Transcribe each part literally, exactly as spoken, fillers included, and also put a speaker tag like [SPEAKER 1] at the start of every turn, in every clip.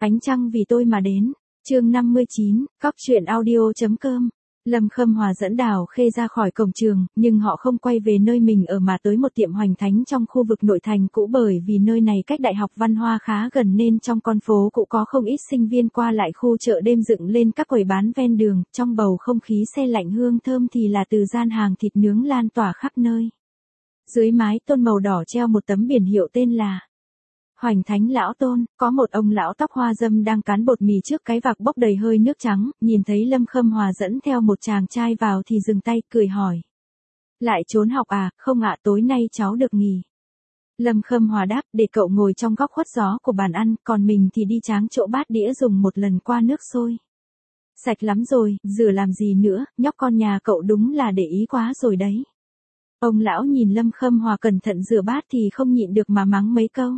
[SPEAKER 1] Ánh trăng vì tôi mà đến. Chương năm mươi chín, cóc truyện audio.com. Lâm Khâm Hòa dẫn Đào Khê ra khỏi cổng trường, nhưng họ không quay về nơi mình ở mà tới một tiệm hoành thánh trong khu vực nội thành cũ, bởi vì nơi này cách Đại học Văn Hoa khá gần nên trong con phố cũ có không ít sinh viên qua lại. Khu chợ đêm dựng lên các quầy bán ven đường, trong bầu không khí se lạnh hương thơm thì là từ gian hàng thịt nướng lan tỏa khắp nơi. Dưới mái tôn màu đỏ treo một tấm biển hiệu tên là Hoành Thánh Lão Tôn. Có một ông lão tóc hoa râm đang cán bột mì trước cái vạc bốc đầy hơi nước trắng, nhìn thấy Lâm Khâm Hòa dẫn theo một chàng trai vào thì dừng tay, cười hỏi. Lại trốn học à? Không ạ, tối nay cháu được nghỉ. Lâm Khâm Hòa đáp, để cậu ngồi trong góc khuất gió của bàn ăn, còn mình thì đi tráng chỗ bát đĩa dùng một lần qua nước sôi. Sạch lắm rồi, rửa làm gì nữa, nhóc con nhà cậu đúng là để ý quá rồi đấy. Ông lão nhìn Lâm Khâm Hòa cẩn thận rửa bát thì không nhịn được mà mắng mấy câu.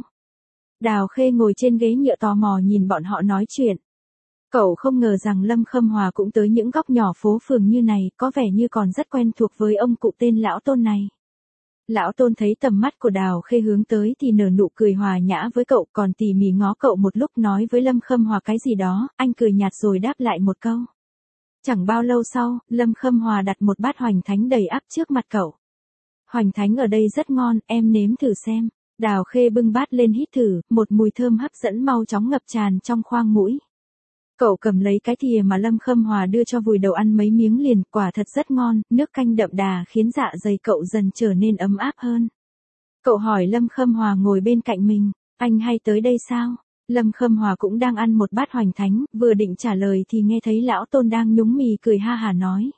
[SPEAKER 1] Đào Khê ngồi trên ghế nhựa tò mò nhìn bọn họ nói chuyện. Cậu không ngờ rằng Lâm Khâm Hòa cũng tới những góc nhỏ phố phường như này, có vẻ như còn rất quen thuộc với ông cụ tên Lão Tôn này. Lão Tôn thấy tầm mắt của Đào Khê hướng tới thì nở nụ cười hòa nhã với cậu, còn tỉ mỉ ngó cậu một lúc nói với Lâm Khâm Hòa cái gì đó, anh cười nhạt rồi đáp lại một câu. Chẳng bao lâu sau, Lâm Khâm Hòa đặt một bát hoành thánh đầy ắp trước mặt cậu. Hoành thánh ở đây rất ngon, em nếm thử xem. Đào Khê bưng bát lên hít thử, một mùi thơm hấp dẫn mau chóng ngập tràn trong khoang mũi. Cậu cầm lấy cái thìa mà Lâm Khâm Hòa đưa cho vùi đầu ăn mấy miếng liền, quả thật rất ngon, nước canh đậm đà khiến dạ dày cậu dần trở nên ấm áp hơn. Cậu hỏi Lâm Khâm Hòa ngồi bên cạnh mình, anh hay tới đây sao? Lâm Khâm Hòa cũng đang ăn một bát hoành thánh, vừa định trả lời thì nghe thấy Lão Tôn đang nhúng mì cười ha hả nói.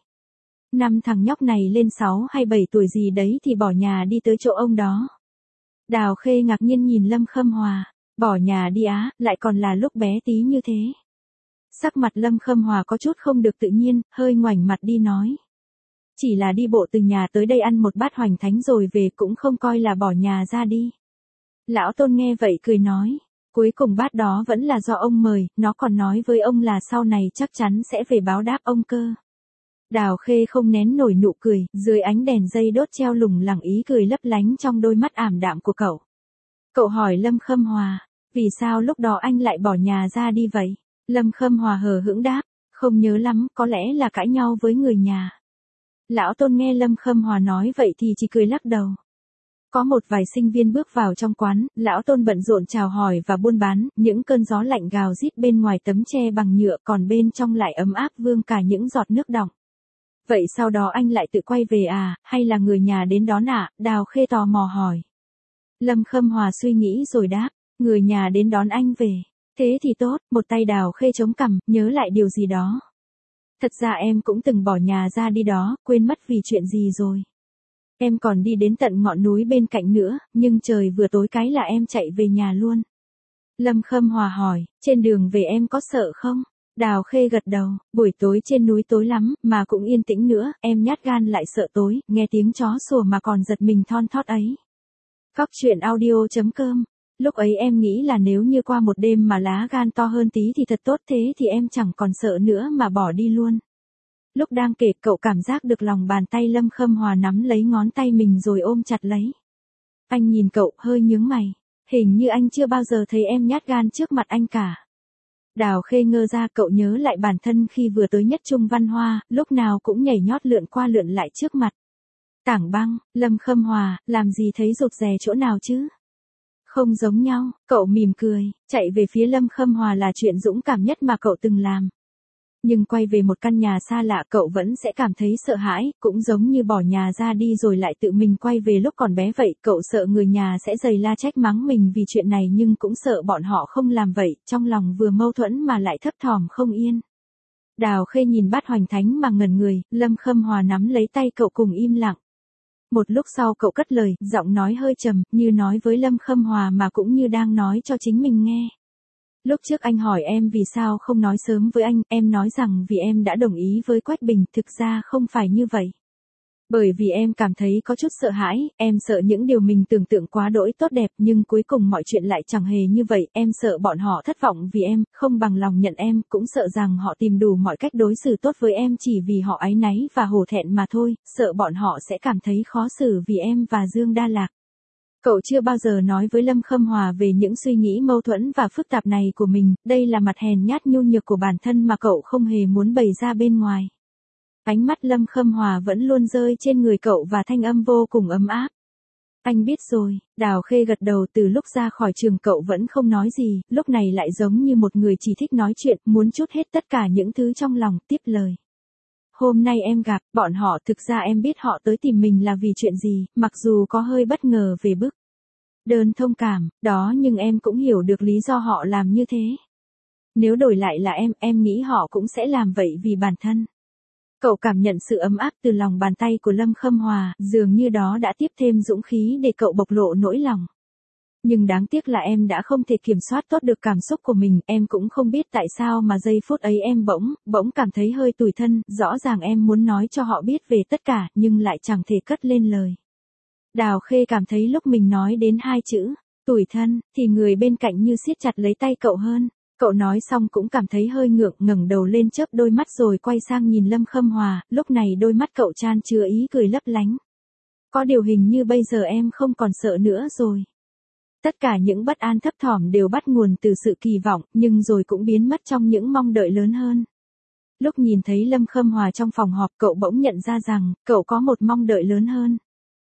[SPEAKER 1] Năm thằng nhóc này lên sáu hay bảy tuổi gì đấy thì bỏ nhà đi tới chỗ ông đó. Đào Khê ngạc nhiên nhìn Lâm Khâm Hòa, bỏ nhà đi á, lại còn là lúc bé tí như thế. Sắc mặt Lâm Khâm Hòa có chút không được tự nhiên, hơi ngoảnh mặt đi nói. Chỉ là đi bộ từ nhà tới đây ăn một bát hoành thánh rồi về cũng không coi là bỏ nhà ra đi. Lão Tôn nghe vậy cười nói, cuối cùng bát đó vẫn là do ông mời, nó còn nói với ông là sau này chắc chắn sẽ về báo đáp ông cơ. Đào Khê không nén nổi nụ cười, dưới ánh đèn dây đốt treo lủng lẳng ý cười lấp lánh trong đôi mắt ảm đạm của cậu. Cậu hỏi Lâm Khâm Hòa, vì sao lúc đó anh lại bỏ nhà ra đi vậy? Lâm Khâm Hòa hờ hững đáp, không nhớ lắm, có lẽ là cãi nhau với người nhà. Lão Tôn nghe Lâm Khâm Hòa nói vậy thì chỉ cười lắc đầu. Có một vài sinh viên bước vào trong quán, Lão Tôn bận rộn chào hỏi và buôn bán, những cơn gió lạnh gào rít bên ngoài tấm tre bằng nhựa còn bên trong lại ấm áp vương cả những giọt nước đọng. Vậy sau đó anh lại tự quay về à, hay là người nhà đến đón ạ? À? Đào Khê tò mò hỏi. Lâm Khâm Hòa suy nghĩ rồi đáp, người nhà đến đón anh về. Thế thì tốt, một tay Đào Khê chống cằm, nhớ lại điều gì đó. Thật ra em cũng từng bỏ nhà ra đi đó, quên mất vì chuyện gì rồi. Em còn đi đến tận ngọn núi bên cạnh nữa, nhưng trời vừa tối cái là em chạy về nhà luôn. Lâm Khâm Hòa hỏi, trên đường về em có sợ không? Đào Khê gật đầu, buổi tối trên núi tối lắm, mà cũng yên tĩnh nữa, em nhát gan lại sợ tối, nghe tiếng chó sủa mà còn giật mình thon thót ấy. Cóc truyện audio.com. Lúc ấy em nghĩ là nếu như qua một đêm mà lá gan to hơn tí thì thật tốt, thế thì em chẳng còn sợ nữa mà bỏ đi luôn. Lúc đang kể cậu cảm giác được lòng bàn tay Lâm Khâm Hòa nắm lấy ngón tay mình rồi ôm chặt lấy. Anh nhìn cậu hơi nhướng mày, hình như anh chưa bao giờ thấy em nhát gan trước mặt anh cả. Đào Khê ngơ ra, cậu nhớ lại bản thân khi vừa tới Nhất Trung Văn Hoa, lúc nào cũng nhảy nhót lượn qua lượn lại trước mặt. Tảng Băng, Lâm Khâm Hòa, làm gì thấy rụt rè chỗ nào chứ? Không giống nhau, cậu mỉm cười, chạy về phía Lâm Khâm Hòa là chuyện dũng cảm nhất mà cậu từng làm. Nhưng quay về một căn nhà xa lạ cậu vẫn sẽ cảm thấy sợ hãi, cũng giống như bỏ nhà ra đi rồi lại tự mình quay về lúc còn bé vậy, cậu sợ người nhà sẽ giày la trách mắng mình vì chuyện này nhưng cũng sợ bọn họ không làm vậy, trong lòng vừa mâu thuẫn mà lại thấp thỏm không yên. Đào Khê nhìn bát hoành thánh mà ngẩn người, Lâm Khâm Hòa nắm lấy tay cậu cùng im lặng. Một lúc sau cậu cất lời, giọng nói hơi trầm, như nói với Lâm Khâm Hòa mà cũng như đang nói cho chính mình nghe. Lúc trước anh hỏi em vì sao không nói sớm với anh, em nói rằng vì em đã đồng ý với Quách Bình, thực ra không phải như vậy. Bởi vì em cảm thấy có chút sợ hãi, em sợ những điều mình tưởng tượng quá đỗi tốt đẹp nhưng cuối cùng mọi chuyện lại chẳng hề như vậy, em sợ bọn họ thất vọng vì em, không bằng lòng nhận em, cũng sợ rằng họ tìm đủ mọi cách đối xử tốt với em chỉ vì họ áy náy và hổ thẹn mà thôi, sợ bọn họ sẽ cảm thấy khó xử vì em và Dương Đa Lạc. Cậu chưa bao giờ nói với Lâm Khâm Hòa về những suy nghĩ mâu thuẫn và phức tạp này của mình, đây là mặt hèn nhát nhu nhược của bản thân mà cậu không hề muốn bày ra bên ngoài. Ánh mắt Lâm Khâm Hòa vẫn luôn rơi trên người cậu và thanh âm vô cùng ấm áp. Anh biết rồi, Đào Khê gật đầu. Từ lúc ra khỏi trường cậu vẫn không nói gì, lúc này lại giống như một người chỉ thích nói chuyện, muốn trút hết tất cả những thứ trong lòng, tiếp lời. Hôm nay em gặp bọn họ, thực ra em biết họ tới tìm mình là vì chuyện gì, mặc dù có hơi bất ngờ về bức đơn thông cảm, đó nhưng em cũng hiểu được lý do họ làm như thế. Nếu đổi lại là em, em nghĩ họ cũng sẽ làm vậy vì bản thân. Cậu cảm nhận sự ấm áp từ lòng bàn tay của Lâm Khâm Hòa, dường như đó đã tiếp thêm dũng khí để cậu bộc lộ nỗi lòng. Nhưng đáng tiếc là em đã không thể kiểm soát tốt được cảm xúc của mình, em cũng không biết tại sao mà giây phút ấy em bỗng, bỗng cảm thấy hơi tủi thân, rõ ràng em muốn nói cho họ biết về tất cả, nhưng lại chẳng thể cất lên lời. Đào Khê cảm thấy lúc mình nói đến hai chữ, tủi thân, thì người bên cạnh như siết chặt lấy tay cậu hơn. Cậu nói xong cũng cảm thấy hơi ngượng, ngẩng đầu lên chớp đôi mắt rồi quay sang nhìn Lâm Khâm Hòa, lúc này đôi mắt cậu chan chứa ý cười lấp lánh. Có điều hình như bây giờ em không còn sợ nữa rồi. Tất cả những bất an thấp thỏm đều bắt nguồn từ sự kỳ vọng, nhưng rồi cũng biến mất trong những mong đợi lớn hơn. Lúc nhìn thấy Lâm Khâm Hòa trong phòng họp, cậu bỗng nhận ra rằng, cậu có một mong đợi lớn hơn.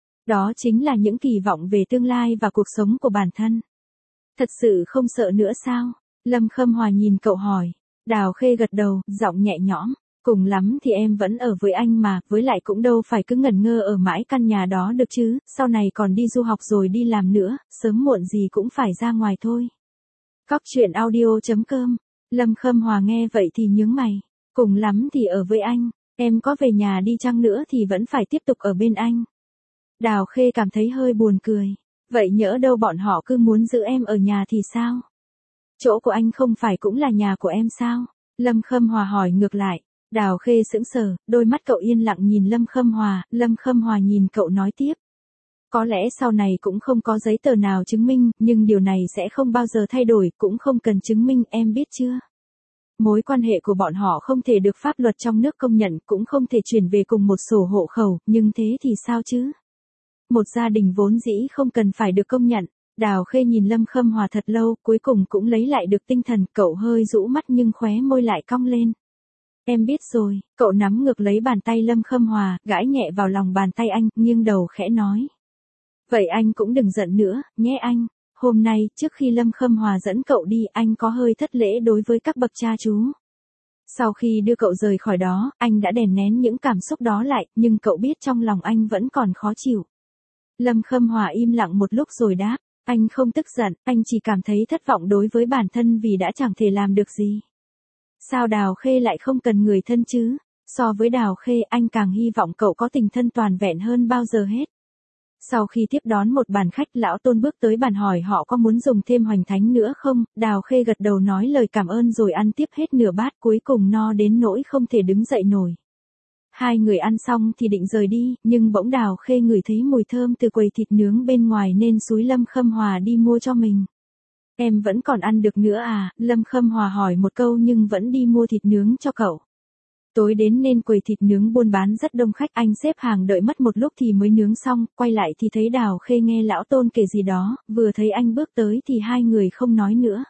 [SPEAKER 1] Đó chính là những kỳ vọng về tương lai và cuộc sống của bản thân. Thật sự không sợ nữa sao? Lâm Khâm Hòa nhìn cậu hỏi. Đào Khê gật đầu, giọng nhẹ nhõm. Cùng lắm thì em vẫn ở với anh mà, với lại cũng đâu phải cứ ngẩn ngơ ở mãi căn nhà đó được chứ, sau này còn đi du học rồi đi làm nữa, sớm muộn gì cũng phải ra ngoài thôi. Cóc truyện audio chấm com. Lâm Khâm Hòa nghe vậy thì nhướng mày. Cùng lắm thì ở với anh, em có về nhà đi chăng nữa thì vẫn phải tiếp tục ở bên anh. Đào Khê cảm thấy hơi buồn cười. Vậy nhỡ đâu bọn họ cứ muốn giữ em ở nhà thì sao? Chỗ của anh không phải cũng là nhà của em sao? Lâm Khâm Hòa hỏi ngược lại. Đào Khê sững sờ, đôi mắt cậu yên lặng nhìn Lâm Khâm Hòa, Lâm Khâm Hòa nhìn cậu nói tiếp. Có lẽ sau này cũng không có giấy tờ nào chứng minh, nhưng điều này sẽ không bao giờ thay đổi, cũng không cần chứng minh, em biết chưa? Mối quan hệ của bọn họ không thể được pháp luật trong nước công nhận, cũng không thể chuyển về cùng một sổ hộ khẩu, nhưng thế thì sao chứ? Một gia đình vốn dĩ không cần phải được công nhận. Đào Khê nhìn Lâm Khâm Hòa thật lâu, cuối cùng cũng lấy lại được tinh thần, cậu hơi rũ mắt nhưng khóe môi lại cong lên. Em biết rồi, cậu nắm ngược lấy bàn tay Lâm Khâm Hòa, gãi nhẹ vào lòng bàn tay anh, nghiêng đầu khẽ nói. Vậy anh cũng đừng giận nữa, nhé anh. Hôm nay, trước khi Lâm Khâm Hòa dẫn cậu đi, anh có hơi thất lễ đối với các bậc cha chú. Sau khi đưa cậu rời khỏi đó, anh đã đè nén những cảm xúc đó lại, nhưng cậu biết trong lòng anh vẫn còn khó chịu. Lâm Khâm Hòa im lặng một lúc rồi đáp. Anh không tức giận, anh chỉ cảm thấy thất vọng đối với bản thân vì đã chẳng thể làm được gì. Sao Đào Khê lại không cần người thân chứ? So với Đào Khê, anh càng hy vọng cậu có tình thân toàn vẹn hơn bao giờ hết. Sau khi tiếp đón một bàn khách, lão Tôn bước tới bàn hỏi họ có muốn dùng thêm hoành thánh nữa không, Đào Khê gật đầu nói lời cảm ơn rồi ăn tiếp hết nửa bát, cuối cùng no đến nỗi không thể đứng dậy nổi. Hai người ăn xong thì định rời đi, nhưng bỗng Đào Khê ngửi thấy mùi thơm từ quầy thịt nướng bên ngoài nên xúi Lâm Khâm Hòa đi mua cho mình. Em vẫn còn ăn được nữa à? Lâm Khâm Hòa hỏi một câu nhưng vẫn đi mua thịt nướng cho cậu. Tối đến nên quầy thịt nướng buôn bán rất đông khách, anh xếp hàng đợi mất một lúc thì mới nướng xong, quay lại thì thấy Đào Khê nghe lão Tôn kể gì đó, vừa thấy anh bước tới thì hai người không nói nữa.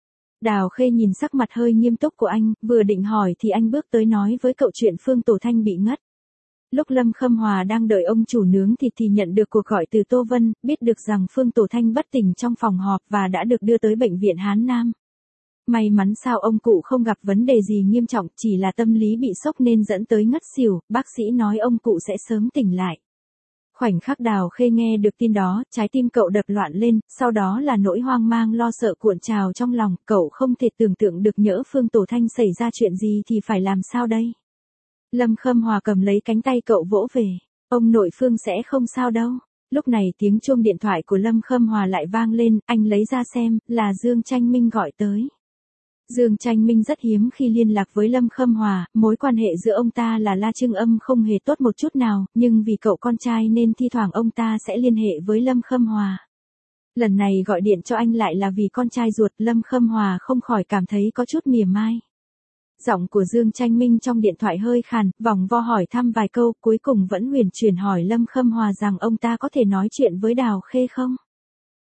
[SPEAKER 1] Đào Khê nhìn sắc mặt hơi nghiêm túc của anh, vừa định hỏi thì anh bước tới nói với cậu chuyện Phương Tổ Thanh bị ngất. Lúc Lâm Khâm Hòa đang đợi ông chủ nướng thịt thì nhận được cuộc gọi từ Tô Vân, biết được rằng Phương Tổ Thanh bất tỉnh trong phòng họp và đã được đưa tới bệnh viện Hán Nam. May mắn sao ông cụ không gặp vấn đề gì nghiêm trọng, chỉ là tâm lý bị sốc nên dẫn tới ngất xỉu, bác sĩ nói ông cụ sẽ sớm tỉnh lại. Khoảnh khắc Đào Khê nghe được tin đó, trái tim cậu đập loạn lên, sau đó là nỗi hoang mang lo sợ cuộn trào trong lòng, cậu không thể tưởng tượng được nhỡ Phương Tổ Thanh xảy ra chuyện gì thì phải làm sao đây. Lâm Khâm Hòa cầm lấy cánh tay cậu vỗ về, ông nội Phương sẽ không sao đâu. Lúc này tiếng chuông điện thoại của Lâm Khâm Hòa lại vang lên, anh lấy ra xem, là Dương Tranh Minh gọi tới. Dương Tranh Minh rất hiếm khi liên lạc với Lâm Khâm Hòa, mối quan hệ giữa ông ta là La Trưng Âm không hề tốt một chút nào, nhưng vì cậu con trai nên thi thoảng ông ta sẽ liên hệ với Lâm Khâm Hòa. Lần này gọi điện cho anh lại là vì con trai ruột, Lâm Khâm Hòa không khỏi cảm thấy có chút mỉa mai. Giọng của Dương Tranh Minh trong điện thoại hơi khàn, vòng vo hỏi thăm vài câu, cuối cùng vẫn huyền chuyển hỏi Lâm Khâm Hòa rằng ông ta có thể nói chuyện với Đào Khê không.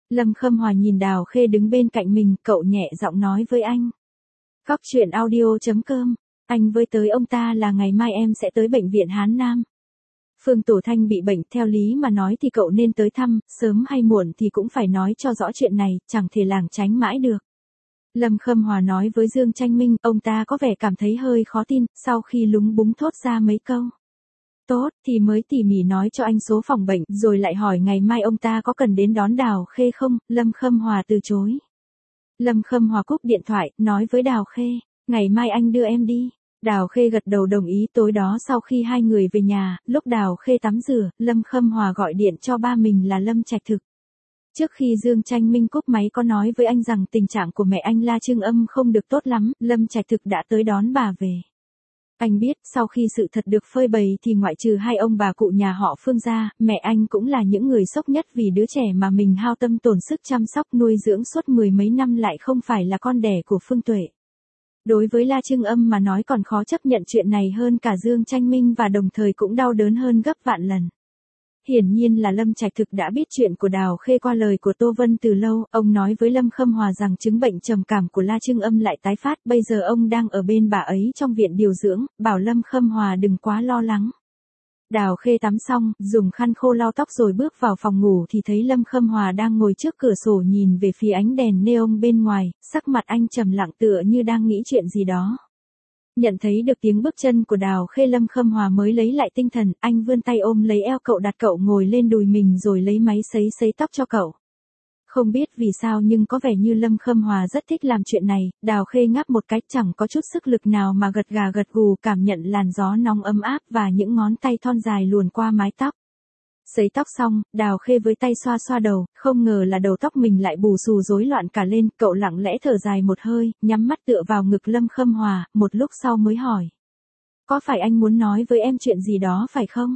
[SPEAKER 1] Lâm Khâm Hòa nhìn Đào Khê đứng bên cạnh mình, cậu nhẹ giọng nói với anh. Cóc truyện audio.com, anh với tới ông ta là ngày mai em sẽ tới bệnh viện Hán Nam. Phương Tổ Thanh bị bệnh, theo lý mà nói thì cậu nên tới thăm, sớm hay muộn thì cũng phải nói cho rõ chuyện này, chẳng thể lảng tránh mãi được. Lâm Khâm Hòa nói với Dương Tranh Minh, ông ta có vẻ cảm thấy hơi khó tin, sau khi lúng búng thốt ra mấy câu. Tốt, thì mới tỉ mỉ nói cho anh số phòng bệnh, rồi lại hỏi ngày mai ông ta có cần đến đón Đào Khê không, Lâm Khâm Hòa từ chối. Lâm Khâm Hòa cúp điện thoại, nói với Đào Khê, ngày mai anh đưa em đi. Đào Khê gật đầu đồng ý. Tối đó sau khi hai người về nhà, lúc Đào Khê tắm rửa, Lâm Khâm Hòa gọi điện cho ba mình là Lâm Trạch Thực. Trước khi Dương Tranh Minh cúp máy có nói với anh rằng tình trạng của mẹ anh La Trưng Âm không được tốt lắm, Lâm Trạch Thực đã tới đón bà về. Anh biết, sau khi sự thật được phơi bày thì ngoại trừ hai ông bà cụ nhà họ Phương ra, mẹ anh cũng là những người sốc nhất vì đứa trẻ mà mình hao tâm tổn sức chăm sóc nuôi dưỡng suốt mười mấy năm lại không phải là con đẻ của Phương Tuệ. Đối với La Trưng Âm mà nói còn khó chấp nhận chuyện này hơn cả Dương Tranh Minh và đồng thời cũng đau đớn hơn gấp vạn lần. Hiển nhiên là Lâm Trạch Thực đã biết chuyện của Đào Khê qua lời của Tô Vân từ lâu, ông nói với Lâm Khâm Hòa rằng chứng bệnh trầm cảm của La Trưng Âm lại tái phát, bây giờ ông đang ở bên bà ấy trong viện điều dưỡng, bảo Lâm Khâm Hòa đừng quá lo lắng. Đào Khê tắm xong, dùng khăn khô lau tóc rồi bước vào phòng ngủ thì thấy Lâm Khâm Hòa đang ngồi trước cửa sổ nhìn về phía ánh đèn neon bên ngoài, sắc mặt anh trầm lặng tựa như đang nghĩ chuyện gì đó. Nhận thấy được tiếng bước chân của Đào Khê, Lâm Khâm Hòa mới lấy lại tinh thần, anh vươn tay ôm lấy eo cậu, đặt cậu ngồi lên đùi mình rồi lấy máy sấy sấy tóc cho cậu. Không biết vì sao nhưng có vẻ như Lâm Khâm Hòa rất thích làm chuyện này, Đào Khê ngáp một cái chẳng có chút sức lực nào mà gật gà gật gù cảm nhận làn gió nóng ấm áp và những ngón tay thon dài luồn qua mái tóc. Sấy tóc xong, Đào Khê với tay xoa xoa đầu, không ngờ là đầu tóc mình lại bù xù rối loạn cả lên, cậu lặng lẽ thở dài một hơi, nhắm mắt tựa vào ngực Lâm Khâm Hòa, một lúc sau mới hỏi. Có phải anh muốn nói với em chuyện gì đó phải không?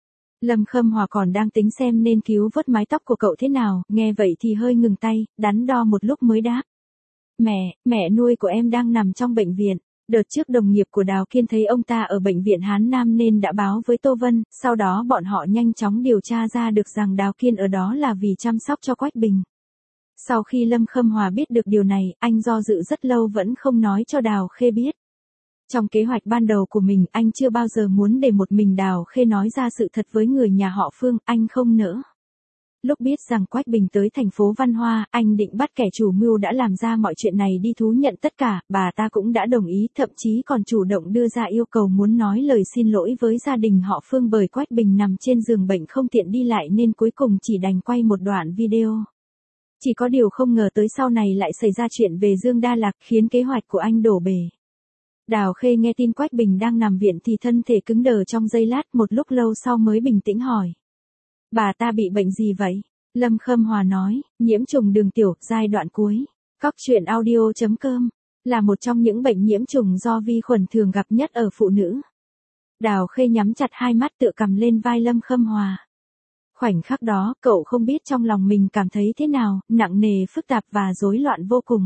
[SPEAKER 1] Lâm Khâm Hòa còn đang tính xem nên cứu vớt mái tóc của cậu thế nào, nghe vậy thì hơi ngừng tay, đắn đo một lúc mới đáp. Mẹ, mẹ nuôi của em đang nằm trong bệnh viện. Đợt trước đồng nghiệp của Đào Kiên thấy ông ta ở bệnh viện Hán Nam nên đã báo với Tô Vân, sau đó bọn họ nhanh chóng điều tra ra được rằng Đào Kiên ở đó là vì chăm sóc cho Quách Bình. Sau khi Lâm Khâm Hòa biết được điều này, anh do dự rất lâu vẫn không nói cho Đào Khê biết. Trong kế hoạch ban đầu của mình, anh chưa bao giờ muốn để một mình Đào Khê nói ra sự thật với người nhà họ Phương, anh không nỡ. Lúc biết rằng Quách Bình tới thành phố Văn Hoa, anh định bắt kẻ chủ mưu đã làm ra mọi chuyện này đi thú nhận tất cả, bà ta cũng đã đồng ý, thậm chí còn chủ động đưa ra yêu cầu muốn nói lời xin lỗi với gia đình họ Phương bởi Quách Bình nằm trên giường bệnh không tiện đi lại nên cuối cùng chỉ đành quay một đoạn video. Chỉ có điều không ngờ tới sau này lại xảy ra chuyện về Dương Đa Lạc khiến kế hoạch của anh đổ bể. Đào Khê nghe tin Quách Bình đang nằm viện thì thân thể cứng đờ trong giây lát, một lúc lâu sau mới bình tĩnh hỏi. Bà ta bị bệnh gì vậy? Lâm Khâm Hòa nói, nhiễm trùng đường tiểu, giai đoạn cuối. Cóc truyện audio.com là một trong những bệnh nhiễm trùng do vi khuẩn thường gặp nhất ở phụ nữ. Đào Khê nhắm chặt hai mắt tựa cầm lên vai Lâm Khâm Hòa. Khoảnh khắc đó, cậu không biết trong lòng mình cảm thấy thế nào, nặng nề, phức tạp và rối loạn vô cùng.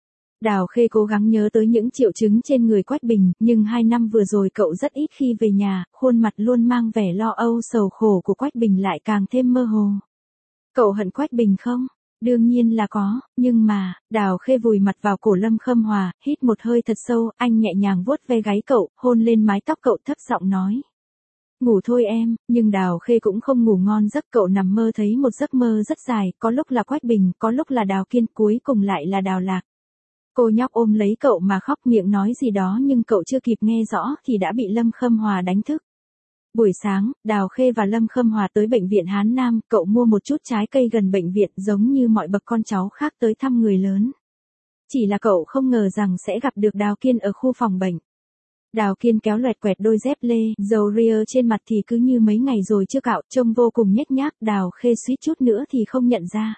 [SPEAKER 1] Đào Khê cố gắng nhớ tới những triệu chứng trên người Quách Bình, nhưng hai năm vừa rồi cậu rất ít khi về nhà, khuôn mặt luôn mang vẻ lo âu sầu khổ của Quách Bình lại càng thêm mơ hồ. Cậu hận Quách Bình không? Đương nhiên là có, nhưng mà, Đào Khê vùi mặt vào cổ Lâm Khâm Hòa, hít một hơi thật sâu, anh nhẹ nhàng vuốt ve gáy cậu, hôn lên mái tóc cậu thấp giọng nói. Ngủ thôi em, nhưng Đào Khê cũng không ngủ ngon giấc, cậu nằm mơ thấy một giấc mơ rất dài, có lúc là Quách Bình, có lúc là Đào Kiên, cuối cùng lại là Đào Lạc. Cô nhóc ôm lấy cậu mà khóc, miệng nói gì đó nhưng cậu chưa kịp nghe rõ thì đã bị Lâm Khâm Hòa đánh thức. Buổi sáng, Đào Khê và Lâm Khâm Hòa tới bệnh viện Hán Nam, cậu mua một chút trái cây gần bệnh viện giống như mọi bậc con cháu khác tới thăm người lớn. Chỉ là cậu không ngờ rằng sẽ gặp được Đào Kiên ở khu phòng bệnh. Đào Kiên kéo loẹt quẹt đôi dép lê, dầu ria trên mặt thì cứ như mấy ngày rồi chưa cạo, trông vô cùng nhếch nhác, Đào Khê suýt chút nữa thì không nhận ra.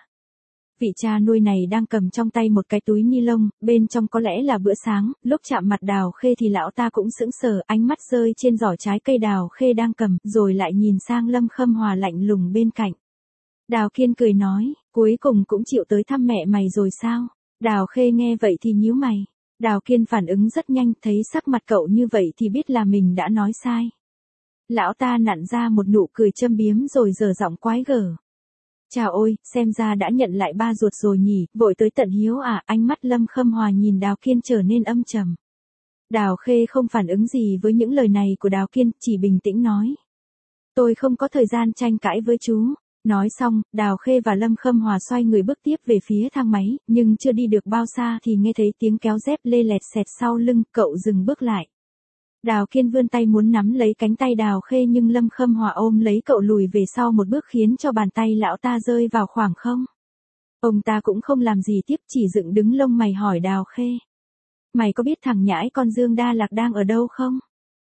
[SPEAKER 1] Vị cha nuôi này đang cầm trong tay một cái túi ni lông, bên trong có lẽ là bữa sáng, lúc chạm mặt Đào Khê thì lão ta cũng sững sờ, ánh mắt rơi trên giỏ trái cây Đào Khê đang cầm, rồi lại nhìn sang Lâm Khâm Hòa lạnh lùng bên cạnh. Đào Kiên cười nói, cuối cùng cũng chịu tới thăm mẹ mày rồi sao? Đào Khê nghe vậy thì nhíu mày. Đào Kiên phản ứng rất nhanh, thấy sắc mặt cậu như vậy thì biết là mình đã nói sai. Lão ta nặn ra một nụ cười châm biếm rồi giở giọng quái gở. Chào ôi, xem ra đã nhận lại ba ruột rồi nhỉ, vội tới tận hiếu à, ánh mắt Lâm Khâm Hòa nhìn Đào Kiên trở nên âm trầm. Đào Khê không phản ứng gì với những lời này của Đào Kiên, chỉ bình tĩnh nói. Tôi không có thời gian tranh cãi với chú. Nói xong, Đào Khê và Lâm Khâm Hòa xoay người bước tiếp về phía thang máy, nhưng chưa đi được bao xa thì nghe thấy tiếng kéo dép lê lẹt xẹt sau lưng, cậu dừng bước lại. Đào Kiên vươn tay muốn nắm lấy cánh tay Đào Khê nhưng Lâm Khâm Hòa ôm lấy cậu lùi về sau một bước khiến cho bàn tay lão ta rơi vào khoảng không. Ông ta cũng không làm gì tiếp, chỉ dựng đứng lông mày hỏi Đào Khê. Mày có biết thằng nhãi con Dương Đa Lạc đang ở đâu không?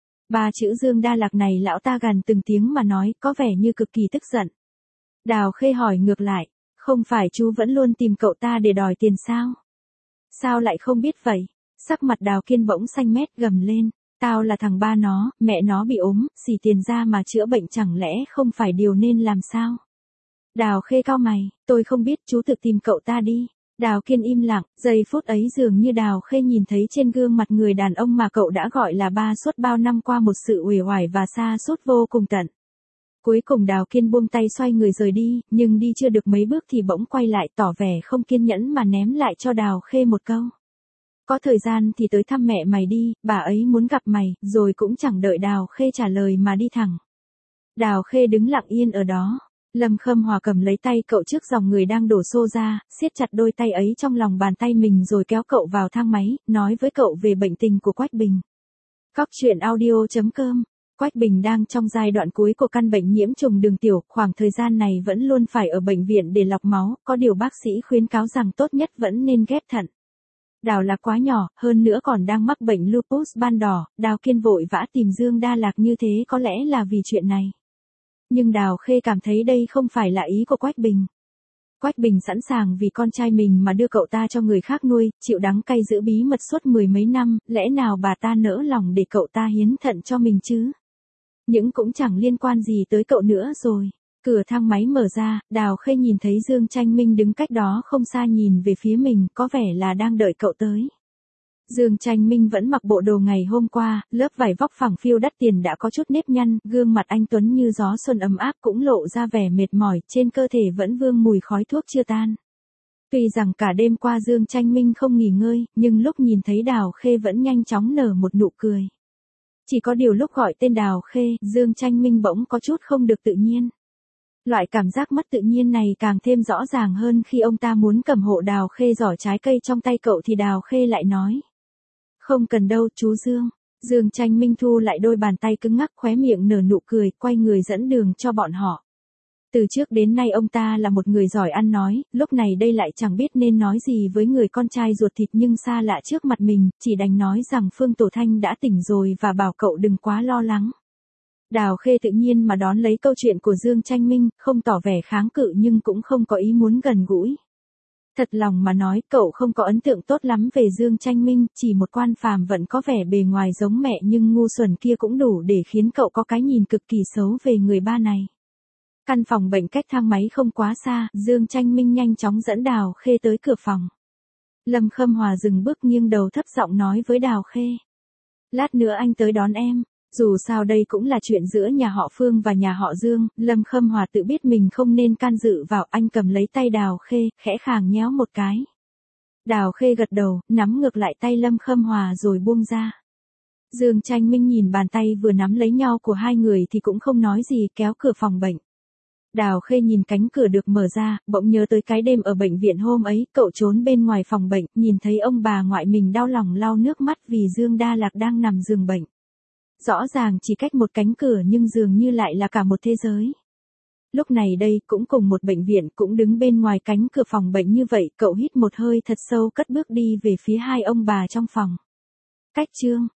[SPEAKER 1] Ba chữ Dương Đa Lạc này lão ta gằn từng tiếng mà nói, có vẻ như cực kỳ tức giận. Đào Khê hỏi ngược lại, không phải chú vẫn luôn tìm cậu ta để đòi tiền sao? Sao lại không biết vậy? Sắc mặt Đào Kiên bỗng xanh mét gầm lên, tao là thằng ba nó, mẹ nó bị ốm, xì tiền ra mà chữa bệnh chẳng lẽ không phải điều nên làm sao? Đào Khê cau mày, tôi không biết, chú tự tìm cậu ta đi. Đào Kiên im lặng, giây phút ấy dường như Đào Khê nhìn thấy trên gương mặt người đàn ông mà cậu đã gọi là ba suốt bao năm qua một sự uể oải và xa sút vô cùng tận. Cuối cùng Đào Kiên buông tay xoay người rời đi, nhưng đi chưa được mấy bước thì bỗng quay lại tỏ vẻ không kiên nhẫn mà ném lại cho Đào Khê một câu. Có thời gian thì tới thăm mẹ mày đi, bà ấy muốn gặp mày, rồi cũng chẳng đợi Đào Khê trả lời mà đi thẳng. Đào Khê đứng lặng yên ở đó. Lâm Khâm Hòa cầm lấy tay cậu trước dòng người đang đổ xô ra, siết chặt đôi tay ấy trong lòng bàn tay mình rồi kéo cậu vào thang máy, nói với cậu về bệnh tình của Quách Bình. Cóc truyện audio chấm com. Quách Bình đang trong giai đoạn cuối của căn bệnh nhiễm trùng đường tiểu, khoảng thời gian này vẫn luôn phải ở bệnh viện để lọc máu, có điều bác sĩ khuyến cáo rằng tốt nhất vẫn nên ghép thận. Đào Lạc quá nhỏ, hơn nữa còn đang mắc bệnh lupus ban đỏ, Đào Kiên vội vã tìm Dương Đa Lạc như thế có lẽ là vì chuyện này. Nhưng Đào Khê cảm thấy đây không phải là ý của Quách Bình. Quách Bình sẵn sàng vì con trai mình mà đưa cậu ta cho người khác nuôi, chịu đắng cay giữ bí mật suốt mười mấy năm, lẽ nào bà ta nỡ lòng để cậu ta hiến thận cho mình chứ? Nhưng cũng chẳng liên quan gì tới cậu nữa rồi. Cửa thang máy mở ra, Đào Khê nhìn thấy Dương Tranh Minh đứng cách đó không xa nhìn về phía mình, có vẻ là đang đợi cậu tới. Dương Tranh Minh vẫn mặc bộ đồ ngày hôm qua, lớp vải vóc phẳng phiu đắt tiền đã có chút nếp nhăn, gương mặt anh tuấn như gió xuân ấm áp cũng lộ ra vẻ mệt mỏi, trên cơ thể vẫn vương mùi khói thuốc chưa tan. Tuy rằng cả đêm qua Dương Tranh Minh không nghỉ ngơi, nhưng lúc nhìn thấy Đào Khê vẫn nhanh chóng nở một nụ cười. Chỉ có điều lúc gọi tên Đào Khê, Dương Tranh Minh bỗng có chút không được tự nhiên. Loại cảm giác mất tự nhiên này càng thêm rõ ràng hơn khi ông ta muốn cầm hộ Đào Khê giỏ trái cây trong tay cậu thì Đào Khê lại nói. Không cần đâu chú Dương. Dương Tranh Minh thu lại đôi bàn tay cứng ngắc, khóe miệng nở nụ cười, quay người dẫn đường cho bọn họ. Từ trước đến nay ông ta là một người giỏi ăn nói, lúc này đây lại chẳng biết nên nói gì với người con trai ruột thịt nhưng xa lạ trước mặt mình, chỉ đành nói rằng Phương Tổ Thanh đã tỉnh rồi và bảo cậu đừng quá lo lắng. Đào Khê tự nhiên mà đón lấy câu chuyện của Dương Tranh Minh, không tỏ vẻ kháng cự nhưng cũng không có ý muốn gần gũi. Thật lòng mà nói, cậu không có ấn tượng tốt lắm về Dương Tranh Minh, chỉ một quan phàm vẫn có vẻ bề ngoài giống mẹ nhưng ngu xuẩn kia cũng đủ để khiến cậu có cái nhìn cực kỳ xấu về người ba này. Căn phòng bệnh cách thang máy không quá xa, Dương Tranh Minh nhanh chóng dẫn Đào Khê tới cửa phòng. Lâm Khâm Hòa dừng bước nghiêng đầu thấp giọng nói với Đào Khê. Lát nữa anh tới đón em. Dù sao đây cũng là chuyện giữa nhà họ Phương và nhà họ Dương, Lâm Khâm Hòa tự biết mình không nên can dự vào, anh cầm lấy tay Đào Khê, khẽ khàng nhéo một cái. Đào Khê gật đầu, nắm ngược lại tay Lâm Khâm Hòa rồi buông ra. Dương Tranh Minh nhìn bàn tay vừa nắm lấy nhau của hai người thì cũng không nói gì, kéo cửa phòng bệnh. Đào Khê nhìn cánh cửa được mở ra, bỗng nhớ tới cái đêm ở bệnh viện hôm ấy, cậu trốn bên ngoài phòng bệnh, nhìn thấy ông bà ngoại mình đau lòng lau nước mắt vì Dương Đa Lạc đang nằm giường bệnh. Rõ ràng chỉ cách một cánh cửa nhưng dường như lại là cả một thế giới. Lúc này đây, cũng cùng một bệnh viện, cũng đứng bên ngoài cánh cửa phòng bệnh như vậy, cậu hít một hơi thật sâu cất bước đi về phía hai ông bà trong phòng. Cách chương